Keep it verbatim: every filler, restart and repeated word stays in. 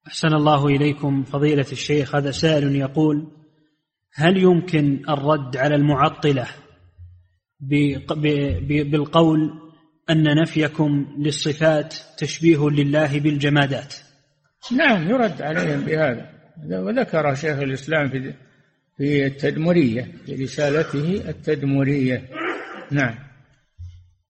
أحسن الله إليكم فضيلة الشيخ. هذا سائل يقول: هل يمكن الرد على المعطلة بالقول أن نفيكم للصفات تشبيه لله بالجمادات؟ نعم، يرد عليهم بهذا، وذكر شيخ الإسلام في التدمرية، في رسالته التدمرية. نعم.